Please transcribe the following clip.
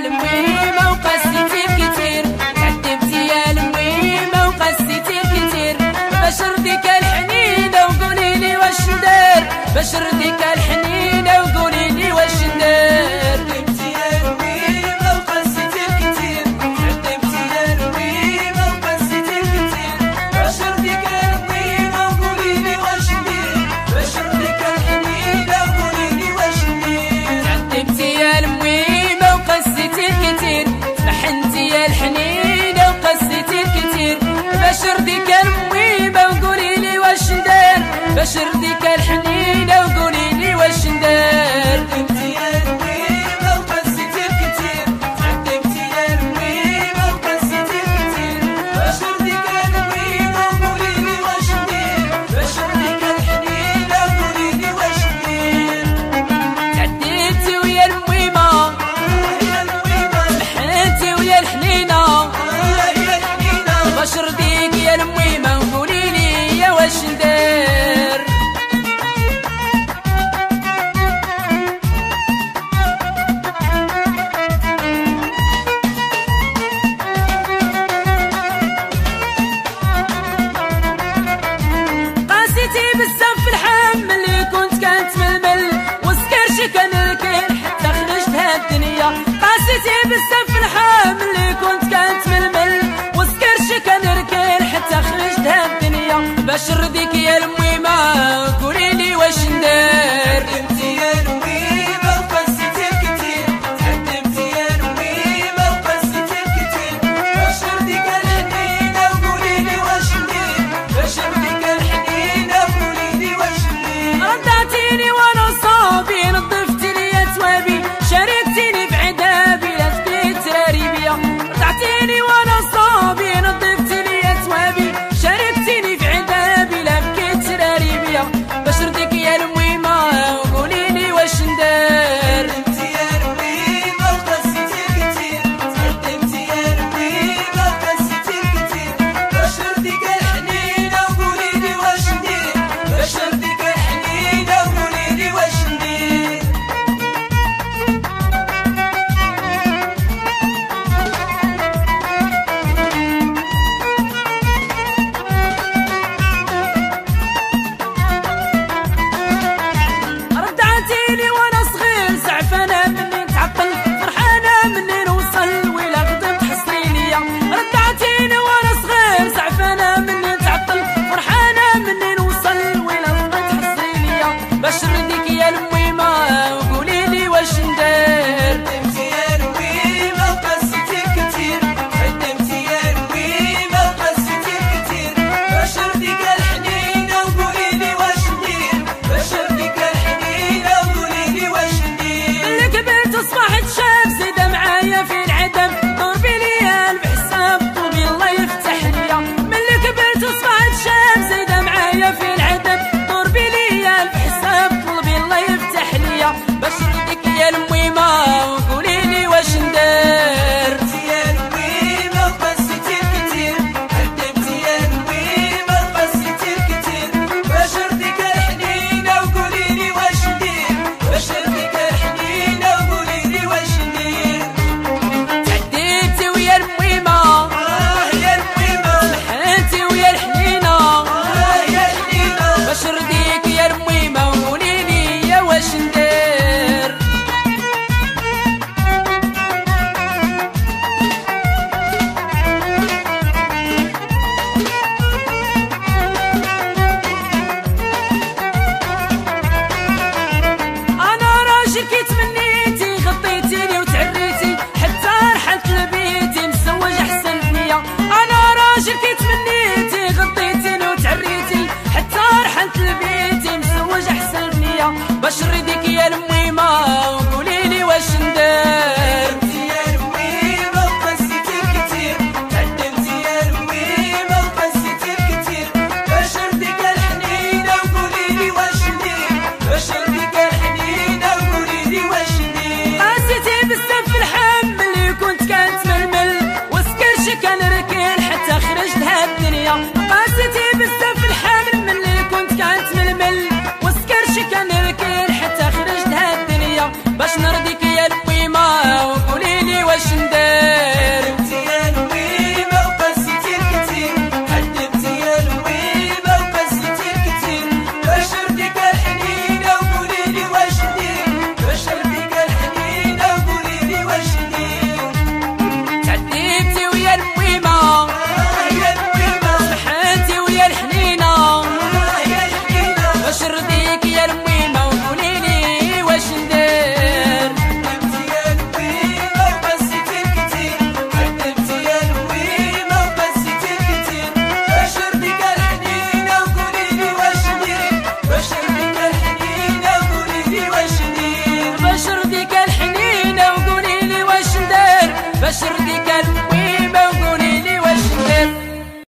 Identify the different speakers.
Speaker 1: المويمة وقسيتي الكتير، تعذبتي يا المويمة وقسيتي الكتير، بشر ديك الحنينة وقوليلي واش ندير، بشر ديك الحنينة وقوليلي واش ندير.
Speaker 2: تعذبتي يا المويمة وقسيتي الكتير، تعذبتي يا المويمة وقسيتي الكتير، بشر ديك المويمة وقوليلي واش ندير، بشر ديك الحنينة وقوليلي واش ندير.
Speaker 1: تعذبتي يا المويمة وقسيتي الكتير، محنتي يا الحنينة وقسيتي الكتير، بشر ديك المويمة وقوليلي واش ندير، بشر ديك الحنينة وقوليلي واش ندير.
Speaker 2: تعذبتي يا المويمة وقسيتي الكتير، تعذبتي يا المويمة وقسيتي الكتير، بشر ديك المويمة وقوليلي واش ندير، بشر ديك الحنينة وقوليلي واش ندير.
Speaker 1: تعذبتي ويا المويمة
Speaker 2: يا المويمة
Speaker 1: محنتي ويا الحنينة،
Speaker 2: يا الحنينة،
Speaker 1: بشر ديك يا المويمة وقوليلي يا واش ندير. قاسيتي بزاف في الحم اللي كنت كانت ململ، وسكرشي كان الكل حتى خرجت هالدنيا، قاسيتي بزاف في الحم اللي كنت كانت ململ، وسكرشي كان الكل حتى خرجت هالدنيا، بشر ديك يا